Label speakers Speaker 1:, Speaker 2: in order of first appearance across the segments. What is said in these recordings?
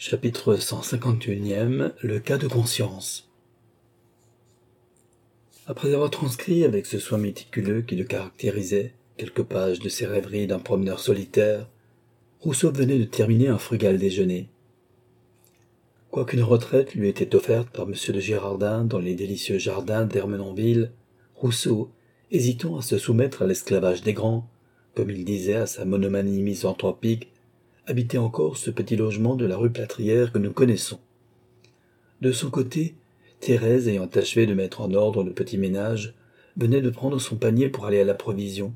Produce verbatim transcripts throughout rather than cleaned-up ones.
Speaker 1: Chapitre cent cinquante et un. Le cas de conscience. Après avoir transcrit avec ce soin méticuleux qui le caractérisait quelques pages de ses rêveries d'un promeneur solitaire, Rousseau venait de terminer un frugal déjeuner. Quoiqu'une retraite lui était offerte par M de Girardin dans les délicieux jardins d'Ermenonville, Rousseau, hésitant à se soumettre à l'esclavage des grands, comme il disait à sa monomanie misanthropique, habitait encore ce petit logement de la rue Plâtrière que nous connaissons. De son côté, Thérèse, ayant achevé de mettre en ordre le petit ménage, venait de prendre son panier pour aller à la provision.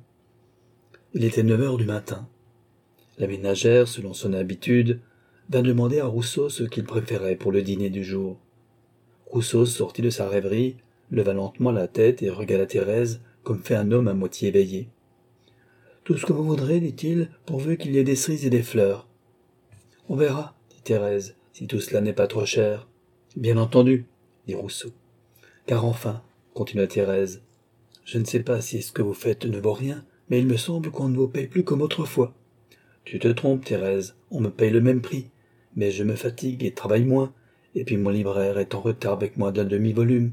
Speaker 1: Il était neuf heures du matin. La ménagère, selon son habitude, vint demander à Rousseau ce qu'il préférait pour le dîner du jour. Rousseau sortit de sa rêverie, leva lentement la tête et regarda Thérèse comme fait un homme à moitié éveillé. « Tout ce que vous voudrez, dit-il, pourvu qu'il y ait des cerises et des fleurs. »« On verra, dit Thérèse, si tout cela n'est pas trop cher. »« Bien entendu, dit Rousseau. »« Car enfin, continua Thérèse, je ne sais pas si ce que vous faites ne vaut rien, mais il me semble qu'on ne vous paye plus comme autrefois. »« Tu te trompes, Thérèse, on me paye le même prix, mais je me fatigue et travaille moins, et puis mon libraire est en retard avec moi d'un demi-volume.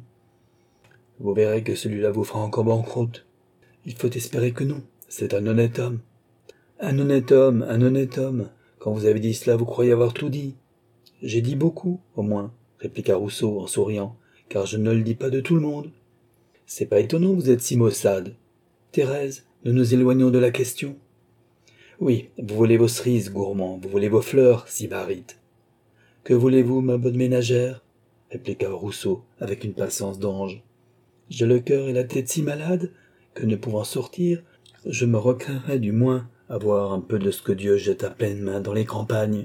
Speaker 1: Vous verrez que celui-là vous fera encore banqueroute. Il faut espérer que non. C'est un honnête homme. Un honnête homme, un honnête homme. Quand vous avez dit cela, vous croyez avoir tout dit. J'ai dit beaucoup, au moins, répliqua Rousseau en souriant, car je ne le dis pas de tout le monde. C'est pas étonnant, vous êtes si maussade. Thérèse, nous nous éloignons de la question. Oui, vous voulez vos cerises, gourmand, vous voulez vos fleurs, sybarite. Que voulez-vous, ma bonne ménagère? Répliqua Rousseau avec une patience d'ange. J'ai le cœur et la tête si malades que, ne pouvant sortir, je me recraindrais du moins à voir un peu de ce que Dieu jette à pleine main dans les campagnes.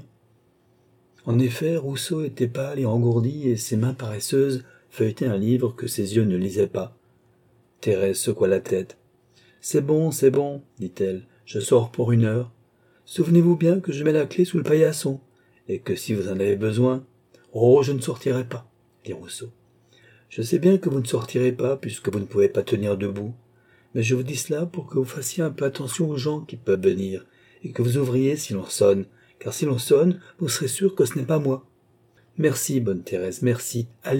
Speaker 1: En effet, Rousseau était pâle et engourdi, et ses mains paresseuses feuilletaient un livre que ses yeux ne lisaient pas. Thérèse secoua la tête. « C'est bon, c'est bon, dit-elle, je sors pour une heure. Souvenez-vous bien que je mets la clé sous le paillasson, et que si vous en avez besoin... »« Oh, je ne sortirai pas, dit Rousseau. Je sais bien que vous ne sortirez pas, puisque vous ne pouvez pas tenir debout. Mais je vous dis cela pour que vous fassiez un peu attention aux gens qui peuvent venir, et que vous ouvriez si l'on sonne, car si l'on sonne, vous serez sûr que ce n'est pas moi. Merci, bonne Thérèse, merci, allez. »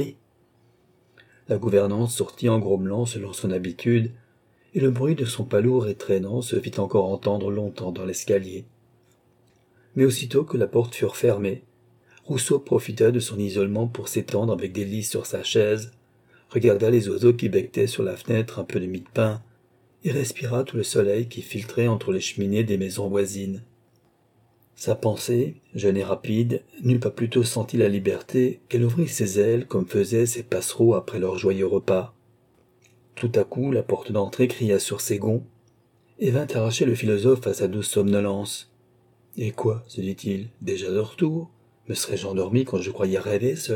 Speaker 1: La gouvernante sortit en grommelant selon son habitude, et le bruit de son pas lourd et traînant se fit encore entendre longtemps dans l'escalier. Mais aussitôt que la porte fut refermée, Rousseau profita de son isolement pour s'étendre avec délice sur sa chaise, regarda les oiseaux qui becquetaient sur la fenêtre un peu de mie de pain, et respira tout le soleil qui filtrait entre les cheminées des maisons voisines. Sa pensée, jeune et rapide, n'eut pas plutôt senti la liberté qu'elle ouvrit ses ailes comme faisaient ces passereaux après leur joyeux repas. Tout à coup, la porte d'entrée cria sur ses gonds, et vint arracher le philosophe à sa douce somnolence. « Et quoi, se dit-il, déjà de retour? Me serais-je endormi quand je croyais rêver seulement ?»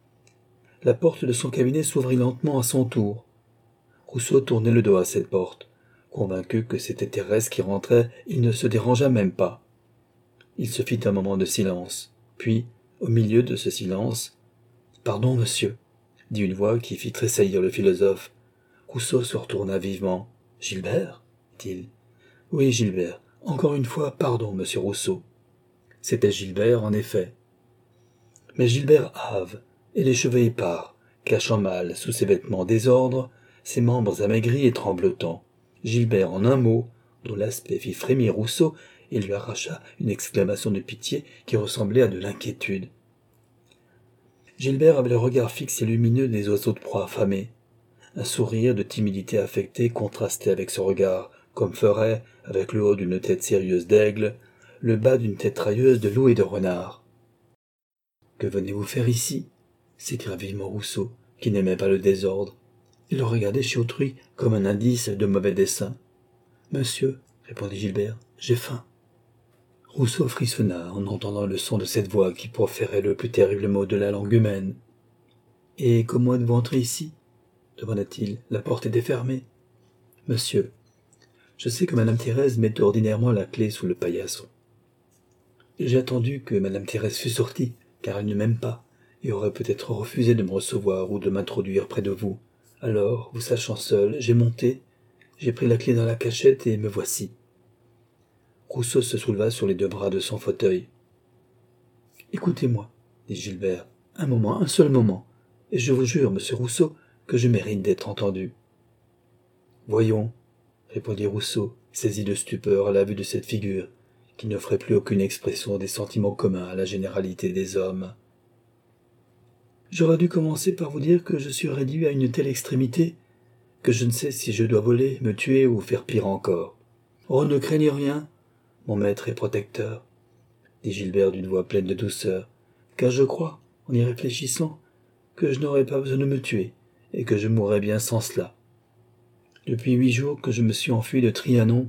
Speaker 1: La porte de son cabinet s'ouvrit lentement à son tour. Rousseau tournait le dos à cette porte. Convaincu que c'était Thérèse qui rentrait, il ne se dérangea même pas. Il se fit un moment de silence. Puis, au milieu de ce silence, « Pardon, monsieur, » dit une voix qui fit tressaillir le philosophe. Rousseau se retourna vivement. « Gilbert ?» dit-il. « Oui, Gilbert. Encore une fois, pardon, monsieur Rousseau. » C'était Gilbert, en effet. Mais Gilbert hâve, et les cheveux épars, cachant mal, sous ses vêtements désordres, ses membres amaigris et tremblotants. Gilbert, en un mot, dont l'aspect fit frémir Rousseau et lui arracha une exclamation de pitié qui ressemblait à de l'inquiétude. Gilbert avait le regard fixe et lumineux des oiseaux de proie affamés. Un sourire de timidité affectée contrastait avec ce regard, comme ferait, avec le haut d'une tête sérieuse d'aigle, le bas d'une tête railleuse de loup et de renard. « Que venez-vous faire ici ?» s'écria vivement Rousseau, qui n'aimait pas le désordre. Il le regardait chez autrui comme un indice de mauvais dessein. « Monsieur, » répondit Gilbert, « j'ai faim. » Rousseau frissonna en entendant le son de cette voix qui proférait le plus terrible mot de la langue humaine. « Et comment êtes-vous entré ici ?» demanda-t-il. « La porte était fermée. »« Monsieur, je sais que madame Thérèse met ordinairement la clé sous le paillasson. J'ai attendu que madame Thérèse fût sortie, car elle ne m'aime pas, et aurait peut-être refusé de me recevoir ou de m'introduire près de vous. Alors, vous sachant seul, j'ai monté, j'ai pris la clé dans la cachette et me voici. » Rousseau se souleva sur les deux bras de son fauteuil. « Écoutez-moi, dit Gilbert, un moment, un seul moment, et je vous jure, monsieur Rousseau, que je mérite d'être entendu. Voyons, répondit Rousseau, saisi de stupeur à la vue de cette figure, qui n'offrait plus aucune expression des sentiments communs à la généralité des hommes. J'aurais dû commencer par vous dire que je suis réduit à une telle extrémité que je ne sais si je dois voler, me tuer ou faire pire encore. Oh, ne craignez rien, mon maître et protecteur, dit Gilbert d'une voix pleine de douceur, car je crois, en y réfléchissant, que je n'aurais pas besoin de me tuer, et que je mourrais bien sans cela. Depuis huit jours que je me suis enfui de Trianon,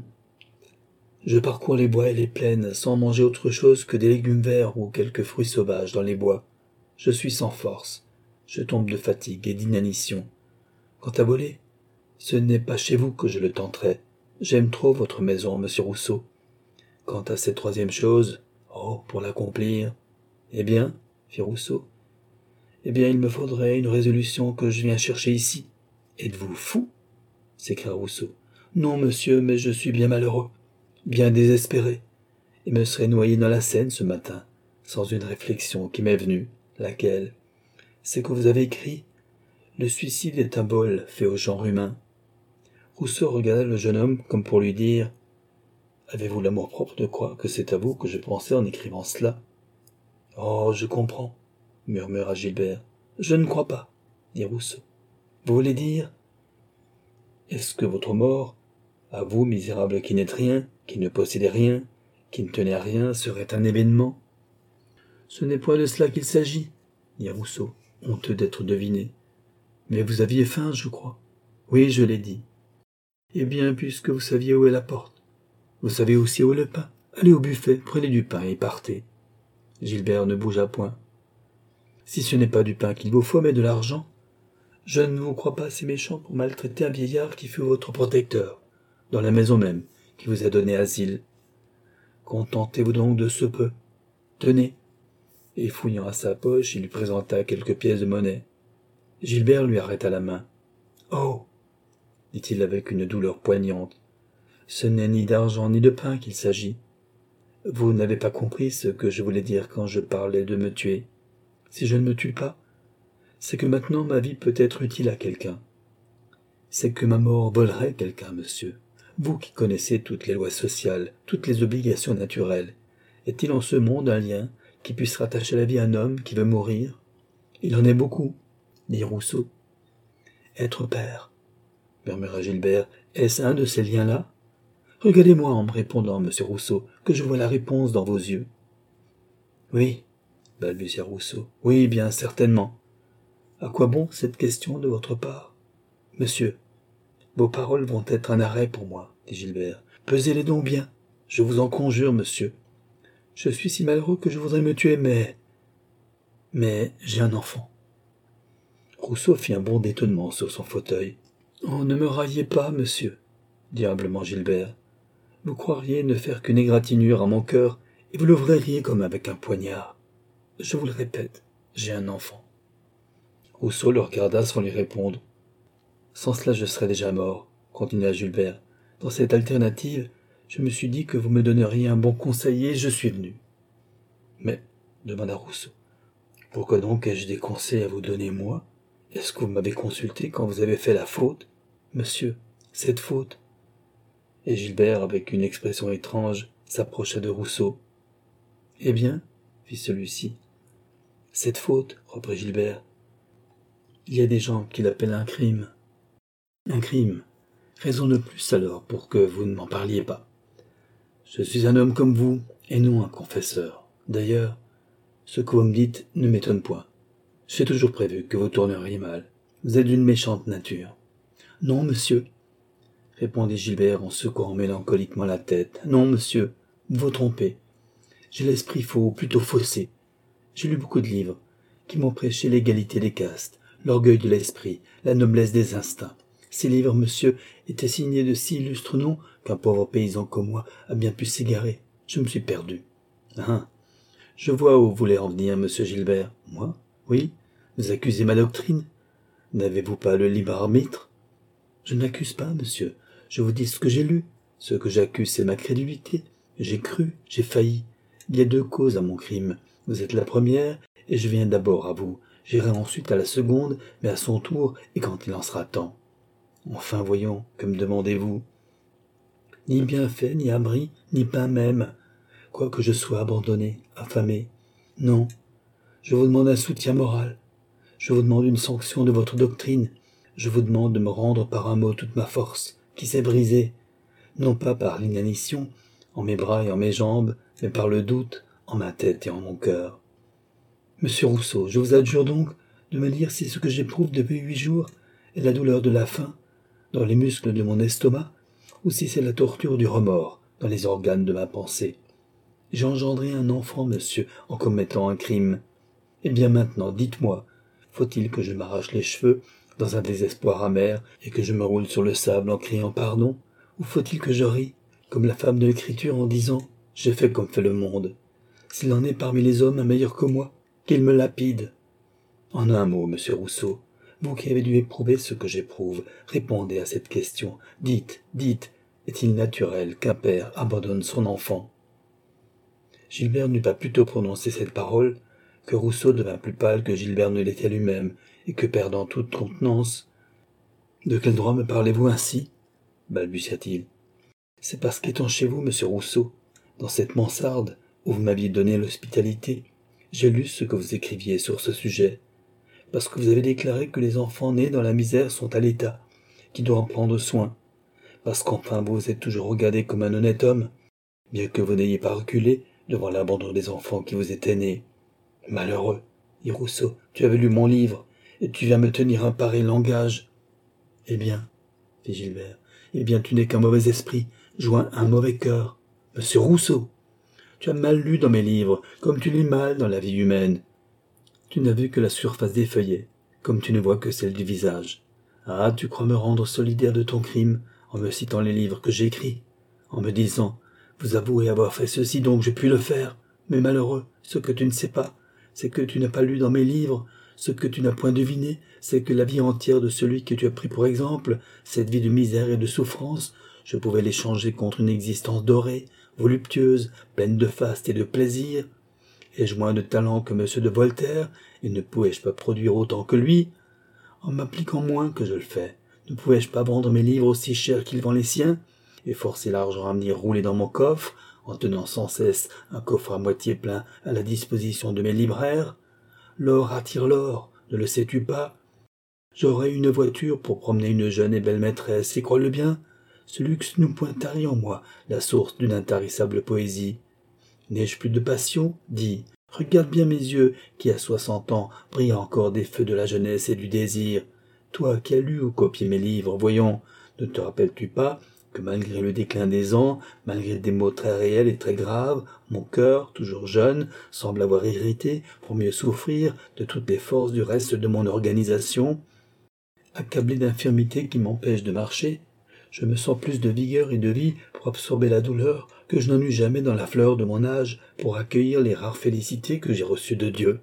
Speaker 1: je parcours les bois et les plaines sans manger autre chose que des légumes verts ou quelques fruits sauvages dans les bois. Je suis sans force, je tombe de fatigue et d'inanition. Quant à voler, ce n'est pas chez vous que je le tenterai. J'aime trop votre maison, monsieur Rousseau. Quant à cette troisième chose, oh, pour l'accomplir, eh bien, fit Rousseau, eh bien, il me faudrait une résolution que je viens chercher ici. Êtes-vous fou? S'écria Rousseau. Non, monsieur, mais je suis bien malheureux, bien désespéré, et me serais noyé dans la Seine ce matin, sans une réflexion qui m'est venue, laquelle, c'est que vous avez écrit « Le suicide est un bol fait au genre humain ». Rousseau regarda le jeune homme comme pour lui dire « Avez-vous l'amour-propre de croire que c'est à vous que je pensais en écrivant cela ?»« Oh, je comprends, » murmura Gilbert. « Je ne crois pas, » dit Rousseau. « Vous voulez dire ? Est-ce que votre mort, à vous, misérable qui n'êtes rien, qui ne possédez rien, qui ne tenez à rien, serait un événement ? » « Ce n'est point de cela qu'il s'agit, » dit Rousseau, honteux d'être deviné. « Mais vous aviez faim, je crois. »« Oui, je l'ai dit. »« Eh bien, puisque vous saviez où est la porte, vous savez aussi où est le pain. Allez au buffet, prenez du pain et partez. » Gilbert ne bougea point. « Si ce n'est pas du pain qu'il vous faut, mais de l'argent, je ne vous crois pas assez méchant pour maltraiter un vieillard qui fut votre protecteur, dans la maison même, qui vous a donné asile. Contentez-vous donc de ce peu. Tenez. » Et fouillant à sa poche, il lui présenta quelques pièces de monnaie. Gilbert lui arrêta la main. « Oh !» dit-il avec une douleur poignante. « Ce n'est ni d'argent ni de pain qu'il s'agit. Vous n'avez pas compris ce que je voulais dire quand je parlais de me tuer. Si je ne me tue pas, c'est que maintenant ma vie peut être utile à quelqu'un. C'est que ma mort volerait quelqu'un, monsieur. Vous qui connaissez toutes les lois sociales, toutes les obligations naturelles, est-il en ce monde un lien qui puisse rattacher la vie à un homme qui veut mourir? Il en est beaucoup, dit Rousseau. Être père, murmura Gilbert, est-ce un de ces liens-là? Regardez-moi en me répondant, monsieur Rousseau, que je vois la réponse dans vos yeux. Oui, balbutia Rousseau, oui, bien certainement. À quoi bon cette question de votre part? Monsieur, vos paroles vont être un arrêt pour moi, dit Gilbert. Pesez-les donc bien, je vous en conjure, monsieur. Je suis si malheureux que je voudrais me tuer, mais... Mais j'ai un enfant. Rousseau fit un bond d'étonnement sur son fauteuil. « Oh, ne me raillez pas, monsieur, » dit humblement Gilbert. « Vous croiriez ne faire qu'une égratignure à mon cœur, et vous l'ouvririez comme avec un poignard. Je vous le répète, j'ai un enfant. » Rousseau le regarda sans lui répondre. « Sans cela, je serais déjà mort, » continua Gilbert. « Dans cette alternative, je me suis dit que vous me donneriez un bon conseil et je suis venu. »« Mais, » demanda Rousseau, « pourquoi donc ai-je des conseils à vous donner, moi? Est-ce que vous m'avez consulté quand vous avez fait la faute? Monsieur, cette faute... » Et Gilbert, avec une expression étrange, s'approcha de Rousseau. « Eh bien, » fit celui-ci. « Cette faute, » reprit Gilbert, « il y a des gens qui l'appellent un crime. »« Un crime. Raison de plus alors pour que vous ne m'en parliez pas. Je suis un homme comme vous, et non un confesseur. D'ailleurs, ce que vous me dites ne m'étonne point. J'ai toujours prévu que vous tourneriez mal. Vous êtes d'une méchante nature. »« Non, monsieur, » répondit Gilbert en secouant mélancoliquement la tête. « Non, monsieur, vous vous trompez. J'ai l'esprit faux, ou plutôt faussé. J'ai lu beaucoup de livres qui m'ont prêché l'égalité des castes, l'orgueil de l'esprit, la noblesse des instincts. Ces livres, monsieur, étaient signés de si illustres noms qu'un pauvre paysan comme moi a bien pu s'égarer. Je me suis perdu. Ah, je vois où vous voulez en venir, monsieur Gilbert. Moi? Oui? Vous accusez ma doctrine? N'avez-vous pas le libre arbitre? Je n'accuse pas, monsieur. Je vous dis ce que j'ai lu. Ce que j'accuse, c'est ma crédulité. J'ai cru, j'ai failli. Il y a deux causes à mon crime. Vous êtes la première, et je viens d'abord à vous. J'irai ensuite à la seconde, mais à son tour, et quand il en sera temps. Enfin, voyons, que me demandez-vous? Ni bienfait, ni abri, ni pain même, quoique je sois abandonné, affamé. Non, je vous demande un soutien moral. Je vous demande une sanction de votre doctrine. Je vous demande de me rendre par un mot toute ma force, qui s'est brisée, non pas par l'inanition, en mes bras et en mes jambes, mais par le doute, en ma tête et en mon cœur. Monsieur Rousseau, je vous adjure donc de me dire si ce que j'éprouve depuis huit jours est la douleur de la faim dans les muscles de mon estomac, ou si c'est la torture du remords dans les organes de ma pensée. J'ai engendré un enfant, monsieur, en commettant un crime. Eh bien maintenant, dites-moi, faut-il que je m'arrache les cheveux dans un désespoir amer et que je me roule sur le sable en criant pardon, ou faut-il que je rie, comme la femme de l'Écriture, en disant « J'ai fait comme fait le monde. S'il en est parmi les hommes un meilleur que moi, qu'il me lapide. » En un mot, monsieur Rousseau, vous qui avez dû éprouver ce que j'éprouve, répondez à cette question. Dites, dites, est-il naturel qu'un père abandonne son enfant? Gilbert n'eut pas plutôt prononcé cette parole que Rousseau devint plus pâle que Gilbert ne l'était lui-même, et que, perdant toute contenance, « De quel droit me parlez-vous ainsi ?» balbutia-t-il. « C'est parce qu'étant chez vous, monsieur Rousseau, dans cette mansarde où vous m'aviez donné l'hospitalité, j'ai lu ce que vous écriviez sur ce sujet, parce que vous avez déclaré que les enfants nés dans la misère sont à l'État, qui doit en prendre soin, parce qu'enfin vous vous êtes toujours regardé comme un honnête homme, bien que vous n'ayez pas reculé devant l'abandon des enfants qui vous étaient nés. Malheureux, dit Rousseau, tu avais lu mon livre, et tu viens me tenir un pareil langage. Eh bien, fit Gilbert, eh bien tu n'es qu'un mauvais esprit, joint un mauvais cœur. Monsieur Rousseau, tu as mal lu dans mes livres, comme tu lis mal dans la vie humaine. Tu n'as vu que la surface des feuillets, comme tu ne vois que celle du visage. Ah, tu crois me rendre solidaire de ton crime, en me citant les livres que j'écris, en me disant, vous avouez avoir fait ceci, donc je puis le faire. Mais malheureux, ce que tu ne sais pas, c'est que tu n'as pas lu dans mes livres, ce que tu n'as point deviné, c'est que la vie entière de celui que tu as pris pour exemple, cette vie de misère et de souffrance, je pouvais l'échanger contre une existence dorée, voluptueuse, pleine de faste et de plaisir. Ai-je moins de talent que M. de Voltaire, et ne pouvais-je pas produire autant que lui? En m'appliquant moins que je le fais, ne pouvais-je pas vendre mes livres aussi cher qu'il vend les siens, et forcer l'argent à venir rouler dans mon coffre, en tenant sans cesse un coffre à moitié plein à la disposition de mes libraires? L'or attire l'or, ne le sais-tu pas? J'aurais une voiture pour promener une jeune et belle maîtresse, et crois-le bien, ce luxe nous point tari en moi, la source d'une intarissable poésie. N'ai-je plus de passion? Dis, regarde bien mes yeux, qui à soixante ans brillent encore des feux de la jeunesse et du désir. Toi qui as lu ou copié mes livres, voyons, ne te rappelles-tu pas que malgré le déclin des ans, malgré des mots très réels et très graves, mon cœur, toujours jeune, semble avoir irrité, pour mieux souffrir, de toutes les forces du reste de mon organisation. Accablé d'infirmités qui m'empêchent de marcher, je me sens plus de vigueur et de vie pour absorber la douleur que je n'en eus jamais dans la fleur de mon âge pour accueillir les rares félicités que j'ai reçues de Dieu.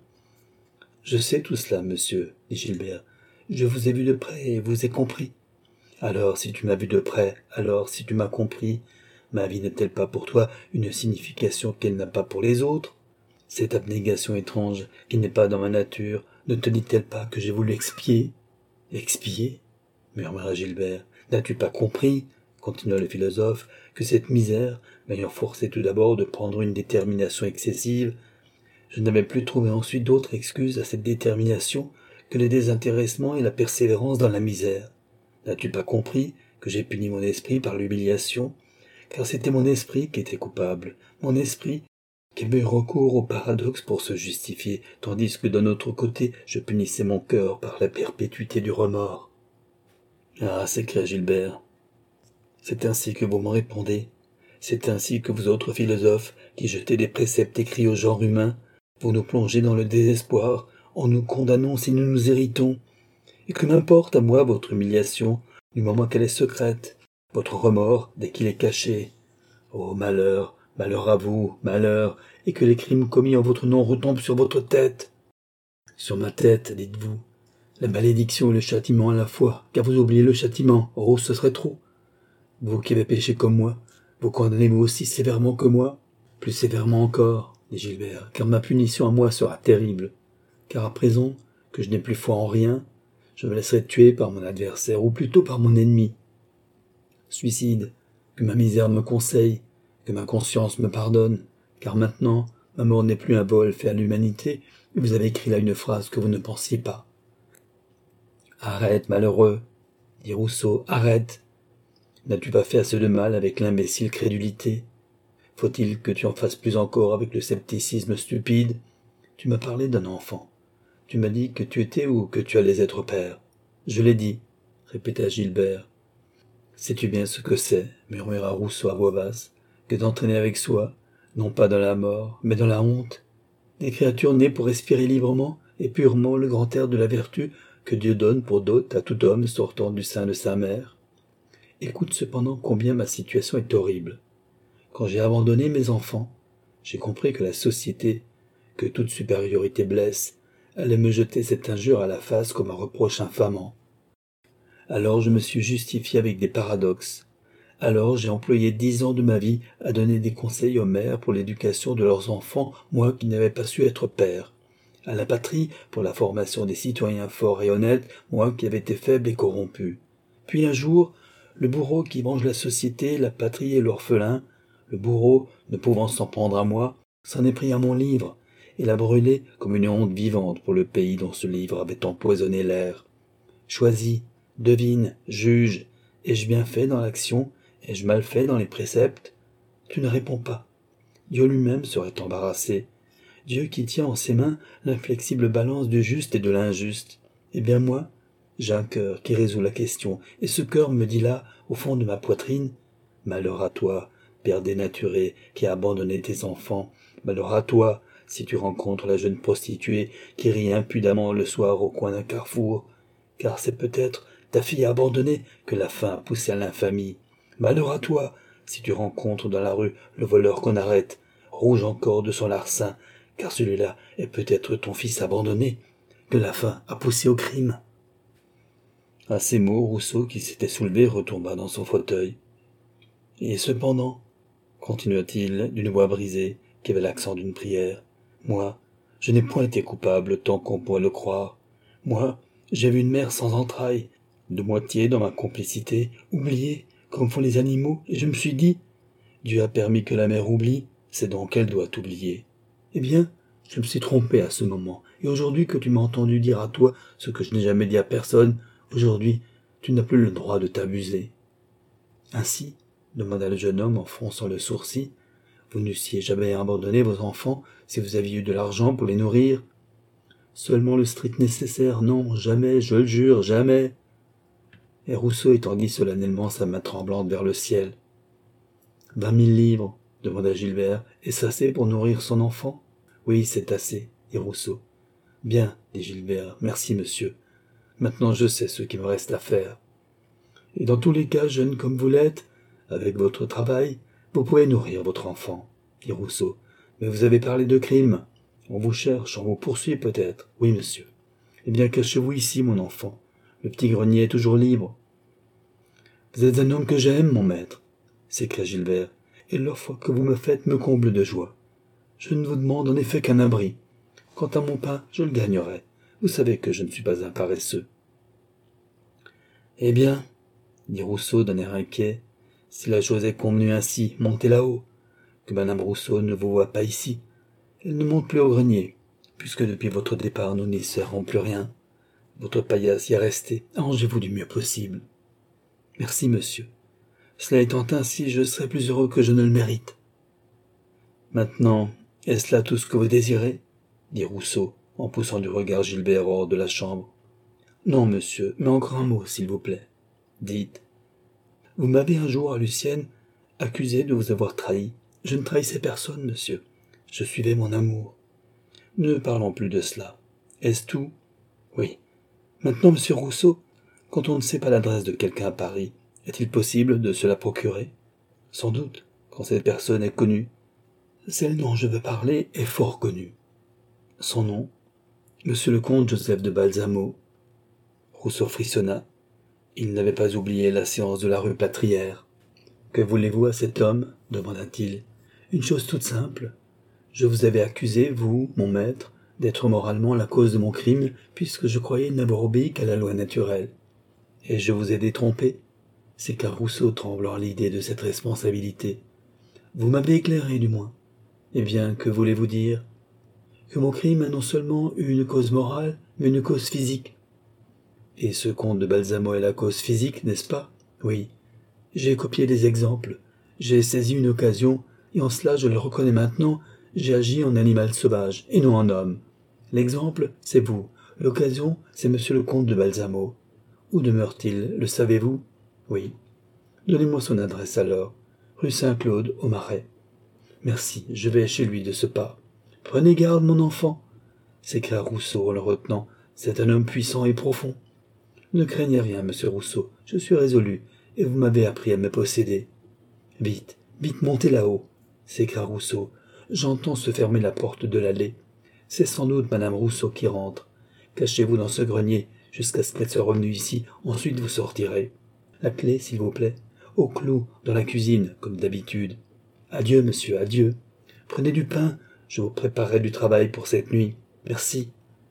Speaker 1: Je sais tout cela, monsieur, dit Gilbert. Je vous ai vu de près et vous ai compris. Alors, si tu m'as vu de près, alors, si tu m'as compris, ma vie n'est-elle pas pour toi une signification qu'elle n'a pas pour les autres? Cette abnégation étrange, qui n'est pas dans ma nature, ne te dit-elle pas que j'ai voulu expier? Expier? Murmura Gilbert. N'as-tu pas compris, continua le philosophe, que cette misère, m'ayant forcé tout d'abord de prendre une détermination excessive, je n'avais plus trouvé ensuite d'autre excuse à cette détermination que le désintéressement et la persévérance dans la misère? N'as-tu pas compris que j'ai puni mon esprit par l'humiliation, car c'était mon esprit qui était coupable, mon esprit qui avait eu recours au paradoxe pour se justifier, tandis que d'un autre côté je punissais mon cœur par la perpétuité du remords. Ah, s'écria Gilbert, c'est ainsi que vous me répondez, c'est ainsi que vous autres philosophes, qui jetez des préceptes écrits au genre humain, vous nous plongez dans le désespoir, en nous condamnant si nous nous irritons, et que m'importe à moi votre humiliation, du moment qu'elle est secrète, votre remords dès qu'il est caché. Oh malheur, malheur à vous, malheur, et que les crimes commis en votre nom retombent sur votre tête. Sur ma tête, dites-vous. La malédiction et le châtiment à la fois, car vous oubliez le châtiment, oh, ce serait trop. Vous qui avez péché comme moi, vous condamnez-vous aussi sévèrement que moi, plus sévèrement encore, dit Gilbert, car ma punition à moi sera terrible, car à présent que je n'ai plus foi en rien, je me laisserai tuer par mon adversaire, ou plutôt par mon ennemi. Suicide, que ma misère me conseille, que ma conscience me pardonne, car maintenant, ma mort n'est plus un vol fait à l'humanité, et vous avez écrit là une phrase que vous ne pensiez pas. Arrête, malheureux, dit Rousseau, arrête. N'as-tu pas fait assez de mal avec l'imbécile crédulité? Faut-il que tu en fasses plus encore avec le scepticisme stupide? Tu m'as parlé d'un enfant. Tu m'as dit que tu étais ou que tu allais être père. Je l'ai dit, répéta Gilbert. Sais-tu bien ce que c'est, murmura Rousseau à voix basse, que d'entraîner avec soi, non pas dans la mort, mais dans la honte, des créatures nées pour respirer librement et purement le grand air de la vertu que Dieu donne pour dot à tout homme sortant du sein de sa mère? Écoute cependant combien ma situation est horrible. Quand j'ai abandonné mes enfants, j'ai compris que la société, que toute supériorité blesse, allait me jeter cette injure à la face comme un reproche infamant. Alors je me suis justifié avec des paradoxes. Alors j'ai employé dix ans de ma vie à donner des conseils aux mères pour l'éducation de leurs enfants, moi qui n'avais pas su être père. À la patrie pour la formation des citoyens forts et honnêtes, moi qui avais été faible et corrompu. Puis un jour, le bourreau qui venge la société, la patrie et l'orphelin, le bourreau, ne pouvant s'en prendre à moi, s'en est pris à mon livre, et l'a brûlé comme une honte vivante pour le pays dont ce livre avait empoisonné l'air. Choisis, devine, juge, ai-je bien fait dans l'action, ai-je mal fait dans les préceptes? Tu ne réponds pas. Dieu lui-même serait embarrassé. Dieu qui tient en ses mains l'inflexible balance du juste et de l'injuste. Eh bien moi, j'ai un cœur qui résout la question, et ce cœur me dit là, au fond de ma poitrine, « Malheur à toi, père dénaturé, qui a abandonné tes enfants, malheur à toi, si tu rencontres la jeune prostituée qui rit impudemment le soir au coin d'un carrefour, car c'est peut-être ta fille abandonnée que la faim a poussée à l'infamie. Malheur à toi, si tu rencontres dans la rue le voleur qu'on arrête, rouge encore de son larcin, car celui-là est peut-être ton fils abandonné, que la faim a poussé au crime. » À ces mots, Rousseau, qui s'était soulevé, retomba dans son fauteuil. « Et cependant, continua-t-il d'une voix brisée, qui avait l'accent d'une prière, moi, je n'ai point été coupable tant qu'on pourrait le croire. Moi, j'ai vu une mère sans entrailles, de moitié dans ma complicité, oubliée, comme font les animaux, et je me suis dit, Dieu a permis que la mère oublie, c'est donc qu'elle doit oublier. Eh bien, je me suis trompé à ce moment, et aujourd'hui que tu m'as entendu dire à toi ce que je n'ai jamais dit à personne, aujourd'hui, tu n'as plus le droit de t'abuser. » Ainsi, demanda le jeune homme en fronçant le sourcil, vous n'eussiez jamais abandonné vos enfants si vous aviez eu de l'argent pour les nourrir? Seulement le strict nécessaire, non, jamais, je le jure, jamais. Et Rousseau étendit solennellement sa main tremblante vers le ciel. Vingt mille livres, demanda Gilbert, est-ce assez pour nourrir son enfant? Oui, c'est assez, dit Rousseau. Bien, dit Gilbert, merci monsieur. Maintenant je sais ce qu'il me reste à faire. Et dans tous les cas, jeune comme vous l'êtes, avec votre travail, vous pouvez nourrir votre enfant, dit Rousseau. Mais vous avez parlé de crime. On vous cherche, on vous poursuit peut-être. Oui, monsieur. Eh bien, cachez-vous ici, mon enfant. Le petit grenier est toujours libre. Vous êtes un homme que j'aime, mon maître, s'écria Gilbert, et l'offre que vous me faites me comble de joie. Je ne vous demande en effet qu'un abri. Quant à mon pain, je le gagnerai. Vous savez que je ne suis pas un paresseux. Eh bien, dit Rousseau d'un air inquiet, si la chose est convenue ainsi, montez là-haut, que madame Rousseau ne vous voit pas ici. Elle ne monte plus au grenier, puisque depuis votre départ nous n'y serrons plus rien. Votre paillasse y est restée, arrangez-vous du mieux possible. Merci, monsieur. Cela étant ainsi, je serai plus heureux que je ne le mérite. Maintenant, est-ce là tout ce que vous désirez? Dit Rousseau, en poussant du regard Gilbert hors de la chambre. Non, monsieur, mais encore un mot, s'il vous plaît. Dites. Vous m'avez un jour, à Lucienne, accusé de vous avoir trahi. Je ne trahissais personne, monsieur. Je suivais mon amour. Ne parlons plus de cela. Est-ce tout? Oui. Maintenant, monsieur Rousseau, quand on ne sait pas l'adresse de quelqu'un à Paris, est-il possible de se la procurer? Sans doute, quand cette personne est connue. Celle dont je veux parler est fort connue. Son nom? Monsieur le comte Joseph de Balsamo. Rousseau frissonna. Il n'avait pas oublié la séance de la rue Patriaire. Que voulez-vous à cet homme? Demanda-t-il. Une chose toute simple. Je vous avais accusé, vous, mon maître, d'être moralement la cause de mon crime, puisque je croyais n'avoir obéi qu'à la loi naturelle. Et je vous ai détrompé. C'est car Rousseau tremble à l'idée de cette responsabilité. Vous m'avez éclairé, du moins. Eh bien, que voulez-vous dire? Que mon crime a non seulement eu une cause morale, mais une cause physique. Et ce conte de Balsamo est la cause physique, n'est-ce pas? Oui. J'ai copié des exemples. J'ai saisi une occasion, et en cela, je le reconnais maintenant, j'ai agi en animal sauvage, et non en homme. L'exemple, c'est vous. L'occasion, c'est monsieur le comte de Balsamo. Où demeure-t-il, le savez-vous? Oui. Donnez-moi son adresse alors. Rue Saint-Claude, au Marais. Merci, je vais chez lui de ce pas. Prenez garde, mon enfant, s'écria Rousseau en le retenant. C'est un homme puissant et profond. Ne craignez rien, monsieur Rousseau, je suis résolu, et vous m'avez appris à me posséder. Vite, vite, montez là-haut, s'écria Rousseau. J'entends se fermer la porte de l'allée. C'est sans doute madame Rousseau qui rentre. Cachez-vous dans ce grenier, jusqu'à ce qu'elle soit revenue ici, ensuite vous sortirez. La clé, s'il vous plaît. Au clou, dans la cuisine, comme d'habitude. Adieu, monsieur, adieu. Prenez du pain, je vous préparerai du travail pour cette nuit. Merci.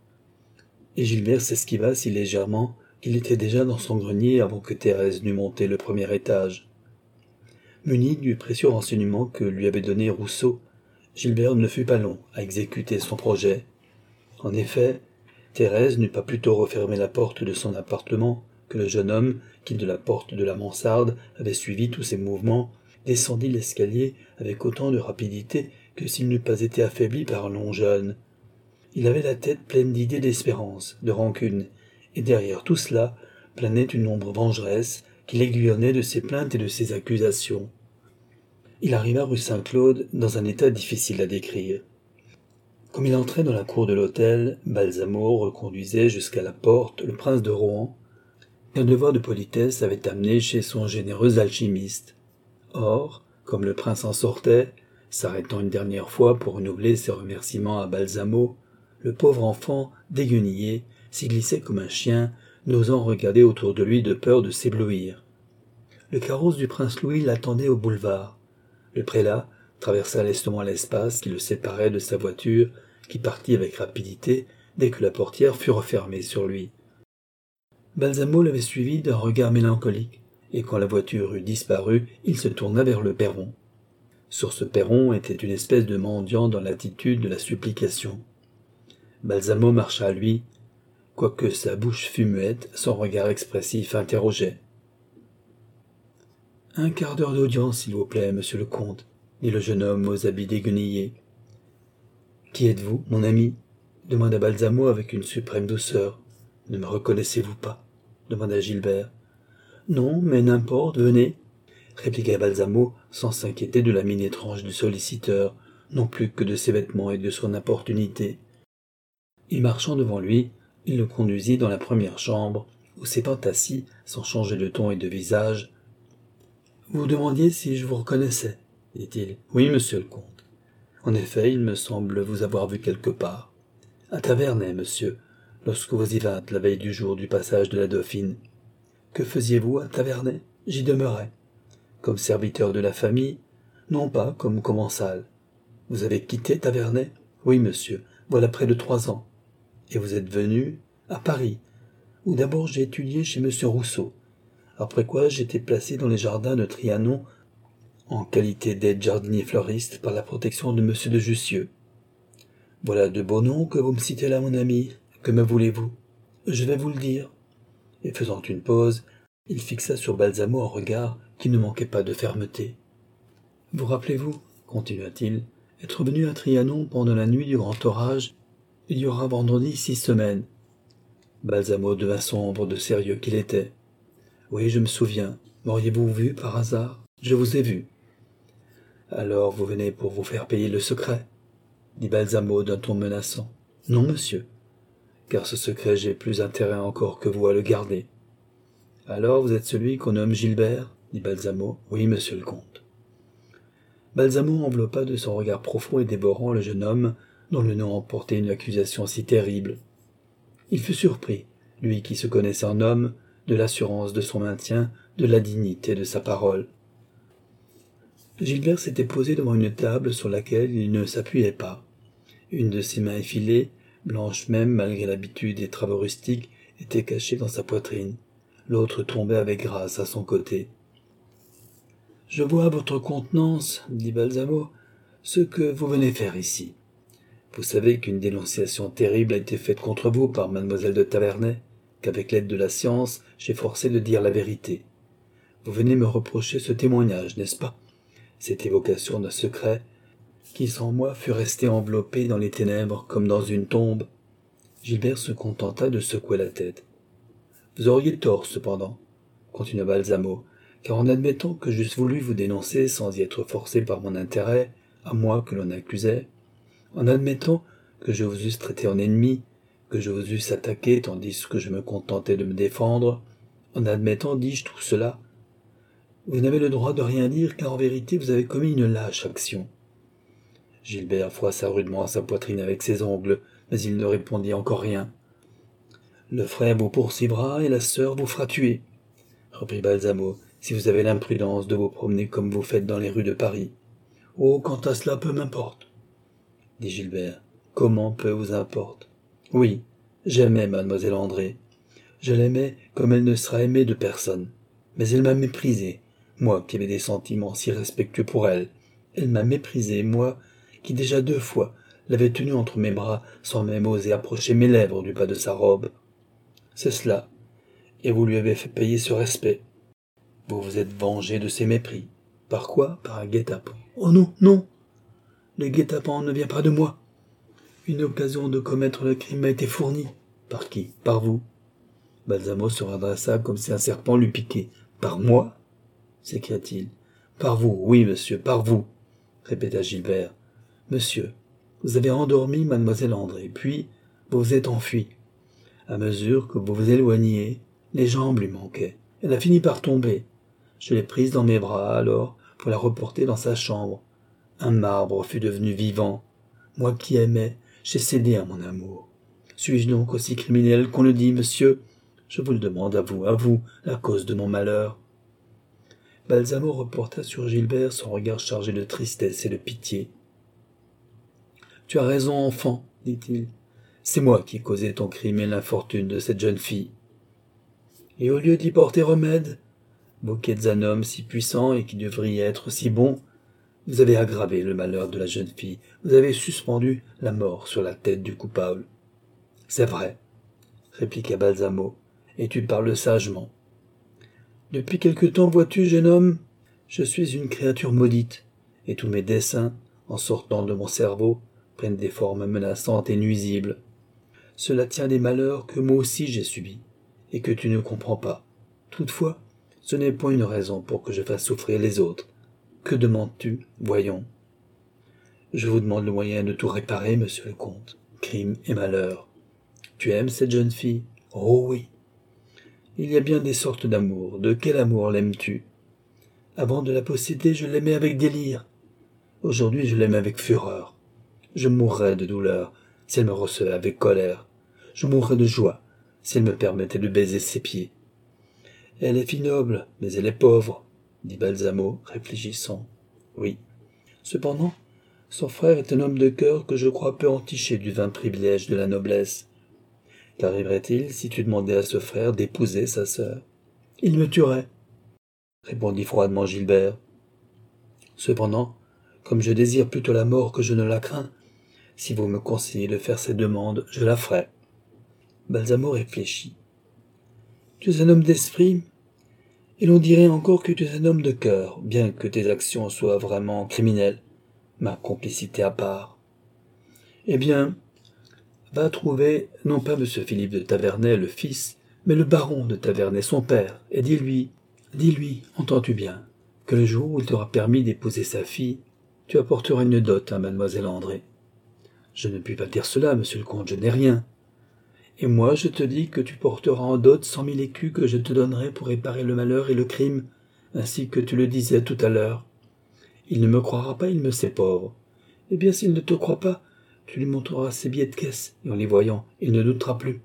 Speaker 1: Et Gilbert s'esquiva si légèrement qu'il était déjà dans son grenier avant que Thérèse n'eût monté le premier étage. Muni du précieux renseignement que lui avait donné Rousseau, Gilbert ne fut pas long à exécuter son projet. En effet, Thérèse n'eut pas plus tôt refermé la porte de son appartement que le jeune homme, qui de la porte de la mansarde avait suivi tous ses mouvements, descendit l'escalier avec autant de rapidité que s'il n'eût pas été affaibli par un long jeûne. Il avait la tête pleine d'idées d'espérance, de rancune, et derrière tout cela planait une ombre vengeresse qui l'aiguillonnait de ses plaintes et de ses accusations. Il arriva rue Saint-Claude dans un état difficile à décrire. Comme il entrait dans la cour de l'hôtel, Balsamo reconduisait jusqu'à la porte le prince de Rohan, qu'un devoir de politesse avait amené chez son généreux alchimiste. Or, comme le prince en sortait, s'arrêtant une dernière fois pour renouveler ses remerciements à Balsamo, le pauvre enfant, déguenillé, s'y glissait comme un chien, n'osant regarder autour de lui de peur de s'éblouir. Le carrosse du prince Louis l'attendait au boulevard. Le prélat traversa lestement l'espace qui le séparait de sa voiture, qui partit avec rapidité dès que la portière fut refermée sur lui. Balsamo l'avait suivi d'un regard mélancolique, et quand la voiture eut disparu, il se tourna vers le perron. Sur ce perron était une espèce de mendiant dans l'attitude de la supplication. Balsamo marcha à lui, quoique sa bouche fût muette, son regard expressif interrogeait. « Un quart d'heure d'audience, s'il vous plaît, monsieur le comte, » dit le jeune homme aux habits déguenillés. « Qui êtes-vous, mon ami » demanda Balsamo avec une suprême douceur. « Ne me reconnaissez-vous pas » demanda Gilbert. « Non, mais n'importe, venez, » répliqua Balsamo sans s'inquiéter de la mine étrange du solliciteur, non plus que de ses vêtements et de son importunité. Et marchant devant lui, il le conduisit dans la première chambre, où s'étant assis, sans changer de ton et de visage. « Vous demandiez si je vous reconnaissais, » dit-il. « Oui, monsieur le comte. En effet, il me semble vous avoir vu quelque part. À Tavernay, monsieur, lorsque vous y vîntes la veille du jour du passage de la Dauphine. Que faisiez-vous à Tavernay? J'y demeurais. Comme serviteur de la famille? Non pas comme commensal. Vous avez quitté Tavernay? Oui, monsieur, voilà près de trois ans. Et vous êtes venu à Paris, où d'abord j'ai étudié chez monsieur Rousseau, après quoi j'ai été placé dans les jardins de Trianon en qualité d'aide jardinier fleuriste par la protection de monsieur de Jussieu. Voilà de beaux noms que vous me citez là, mon ami. Que me voulez-vous? Je vais vous le dire. Et faisant une pause, il fixa sur Balsamo un regard qui ne manquait pas de fermeté. Vous rappelez-vous, continua-t-il, être venu à Trianon pendant la nuit du grand orage, il y aura vendredi six semaines. Balsamo devint sombre de sérieux qu'il était. Oui, je me souviens. M'auriez-vous vu par hasard? Je vous ai vu. Alors vous venez pour vous faire payer le secret, dit Balsamo d'un ton menaçant. Non, monsieur, car ce secret j'ai plus intérêt encore que vous à le garder. Alors vous êtes celui qu'on nomme Gilbert, dit Balsamo. Oui, monsieur le comte. Balsamo enveloppa de son regard profond et dévorant le jeune homme, dont le nom emportait une accusation si terrible. Il fut surpris, lui qui se connaissait en homme, de l'assurance de son maintien, de la dignité de sa parole. Gilbert s'était posé devant une table sur laquelle il ne s'appuyait pas. Une de ses mains effilées, blanche même malgré l'habitude des travaux rustiques, était cachée dans sa poitrine. L'autre tombait avec grâce à son côté. « Je vois à votre contenance, dit Balsamo, ce que vous venez faire ici. Vous savez qu'une dénonciation terrible a été faite contre vous par mademoiselle de Tavernay, qu'avec l'aide de la science, j'ai forcé de dire la vérité. Vous venez me reprocher ce témoignage, n'est-ce pas? Cette évocation d'un secret qui, sans moi, fut resté enveloppé dans les ténèbres comme dans une tombe. » Gilbert se contenta de secouer la tête. « Vous auriez tort, cependant, continua Balsamo, car en admettant que j'eusse voulu vous dénoncer sans y être forcé par mon intérêt, à moi que l'on accusait, en admettant que je vous eusse traité en ennemi, que je vous eusse attaqué tandis que je me contentais de me défendre, en admettant, dis-je, tout cela, vous n'avez le droit de rien dire, car en vérité vous avez commis une lâche action. » Gilbert froissa rudement sa poitrine avec ses ongles, mais il ne répondit encore rien. « Le frère vous poursuivra et la sœur vous fera tuer, » reprit Balsamo, « si vous avez l'imprudence de vous promener comme vous faites dans les rues de Paris. »« Oh, quant à cela, peu m'importe, » dit Gilbert. « Comment peu vous importe? Oui, j'aimais mademoiselle André. Je l'aimais comme elle ne sera aimée de personne. Mais elle m'a méprisé, moi qui avais des sentiments si respectueux pour elle. Elle m'a méprisé, moi qui déjà deux fois l'avais tenue entre mes bras sans même oser approcher mes lèvres du bas de sa robe. C'est cela, et vous lui avez fait payer ce respect. Vous vous êtes vengé de ses mépris. Par quoi? Par un guet-apens. Oh non, non! Le guet-apens ne vient pas de moi. Une occasion de commettre le crime m'a été fournie. Par qui? Par vous. » Balsamo se redressa comme si un serpent l'eût piqué. « Par moi ?» s'écria-t-il. « Par vous, oui, monsieur, par vous, » répéta Gilbert. « Monsieur, vous avez endormi mademoiselle André, puis vous vous êtes enfui. À mesure que vous vous éloigniez, les jambes lui manquaient. Elle a fini par tomber. Je l'ai prise dans mes bras, alors, pour la reporter dans sa chambre. Un marbre fut devenu vivant. Moi qui aimais, j'ai cédé à mon amour. Suis-je donc aussi criminel qu'on le dit, monsieur? Je vous le demande à vous, à vous, la cause de mon malheur. » Balsamo reporta sur Gilbert son regard chargé de tristesse et de pitié. « Tu as raison, enfant, dit-il. C'est moi qui ai causé ton crime et l'infortune de cette jeune fille. Et au lieu d'y porter remède, vous qui êtes un homme si puissant et qui devriez être si bon, vous avez aggravé le malheur de la jeune fille, vous avez suspendu la mort sur la tête du coupable. »« C'est vrai, » répliqua Balsamo, « et tu parles sagement. Depuis quelque temps, vois-tu, jeune homme, je suis une créature maudite, et tous mes desseins, en sortant de mon cerveau, prennent des formes menaçantes et nuisibles. Cela tient des malheurs que moi aussi j'ai subis, et que tu ne comprends pas. Toutefois, ce n'est point une raison pour que je fasse souffrir les autres. Que demandes-tu? Voyons. »« Je vous demande le moyen de tout réparer, monsieur le comte. Crime et malheur. Tu aimes cette jeune fille? Oh oui. Il y a bien des sortes d'amour. De quel amour l'aimes-tu? Avant de la posséder, je l'aimais avec délire. Aujourd'hui, je l'aime avec fureur. Je mourrais de douleur si elle me recevait avec colère. Je mourrais de joie si elle me permettait de baiser ses pieds. Elle est fille noble, mais elle est pauvre, dit Balsamo, réfléchissant. Oui. Cependant, son frère est un homme de cœur que je crois peu entiché du vain privilège de la noblesse. Qu'arriverait-il si tu demandais à ce frère d'épouser sa sœur? Il me tuerait, répondit froidement Gilbert. Cependant, comme je désire plutôt la mort que je ne la crains, si vous me conseillez de faire ces demandes, je la ferai. Balsamo réfléchit. Tu es un homme d'esprit, et l'on dirait encore que tu es un homme de cœur, bien que tes actions soient vraiment criminelles, ma complicité à part. Eh bien, va trouver, non pas monsieur Philippe de Tavernay, le fils, mais le baron de Tavernay, son père, et dis-lui, dis-lui, entends-tu bien, que le jour où il t'aura permis d'épouser sa fille, tu apporteras une dot à mademoiselle André. Je ne puis pas dire cela, monsieur le comte, je n'ai rien. Et moi, je te dis que tu porteras en dot cent mille écus que je te donnerai pour réparer le malheur et le crime, ainsi que tu le disais tout à l'heure. Il ne me croira pas, il me sait pauvre. Eh bien, s'il ne te croit pas, tu lui montreras ses billets de caisse, et en les voyant, il ne doutera plus.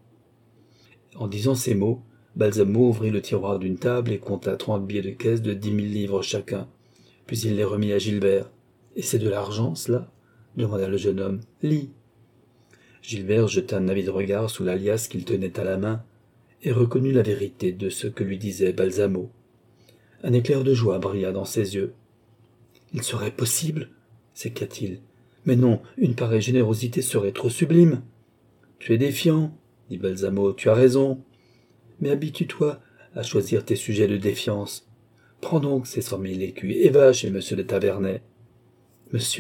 Speaker 1: En disant ces mots, Balsamo ouvrit le tiroir d'une table et compta trente billets de caisse de dix mille livres chacun. puis il les remit à Gilbert. « Et c'est de l'argent, cela ?» demanda le jeune homme. « Lis !» Gilbert jeta un avide regard sous la liasse qu'il tenait à la main et reconnut la vérité de ce que lui disait Balsamo. Un éclair de joie brilla dans ses yeux. « Il serait possible !» s'écria-t-il. « Mais non, une pareille générosité serait trop sublime !»« Tu es défiant, » dit Balsamo, « tu as raison. Mais habitue-toi à choisir tes sujets de défiance. Prends donc ces cent mille écus et va chez monsieur de Tavernay. »« Monsieur, »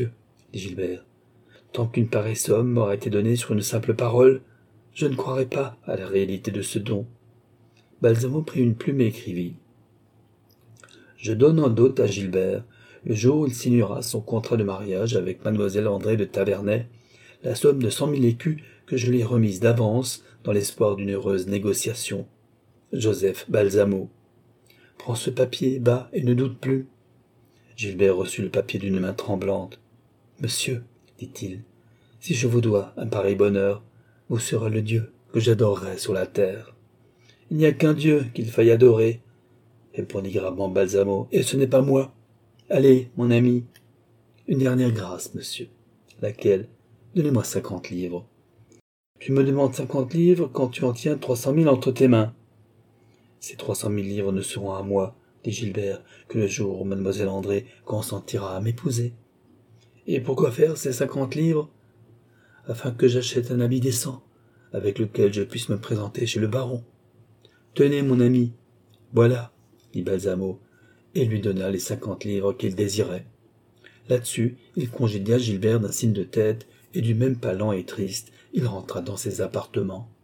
Speaker 1: dit Gilbert, « tant qu'une pareille somme m'aura été donnée sur une simple parole, je ne croirais pas à la réalité de ce don. » Balsamo prit une plume et écrivit. « Je donne en dot à Gilbert, le jour où il signera son contrat de mariage avec mademoiselle André de Tavernay, la somme de cent mille écus que je lui ai remise d'avance dans l'espoir d'une heureuse négociation. Joseph Balsamo. Prends ce papier, bas, et ne doute plus. » Gilbert reçut le papier d'une main tremblante. « Monsieur, dit-il, si je vous dois un pareil bonheur, vous serez le Dieu que j'adorerai sur la terre. »« Il n'y a qu'un Dieu qu'il faille adorer, » répondit gravement Balsamo, « et ce n'est pas moi. Allez, mon ami, une dernière grâce, monsieur. Laquelle? Donnez-moi cinquante livres. »« Tu me demandes cinquante livres quand tu en tiens trois cent mille entre tes mains. »« Ces trois cent mille livres ne seront à moi, dit Gilbert, que le jour où mademoiselle André consentira à m'épouser. »« Et pourquoi faire ces cinquante livres? » ?»« Afin que j'achète un habit décent, avec lequel je puisse me présenter chez le baron. »« Tenez, mon ami, voilà, dit Balsamo, et lui donna les cinquante livres qu'il désirait. Là-dessus, il congédia Gilbert d'un signe de tête, et du même pas lent et triste, il rentra dans ses appartements.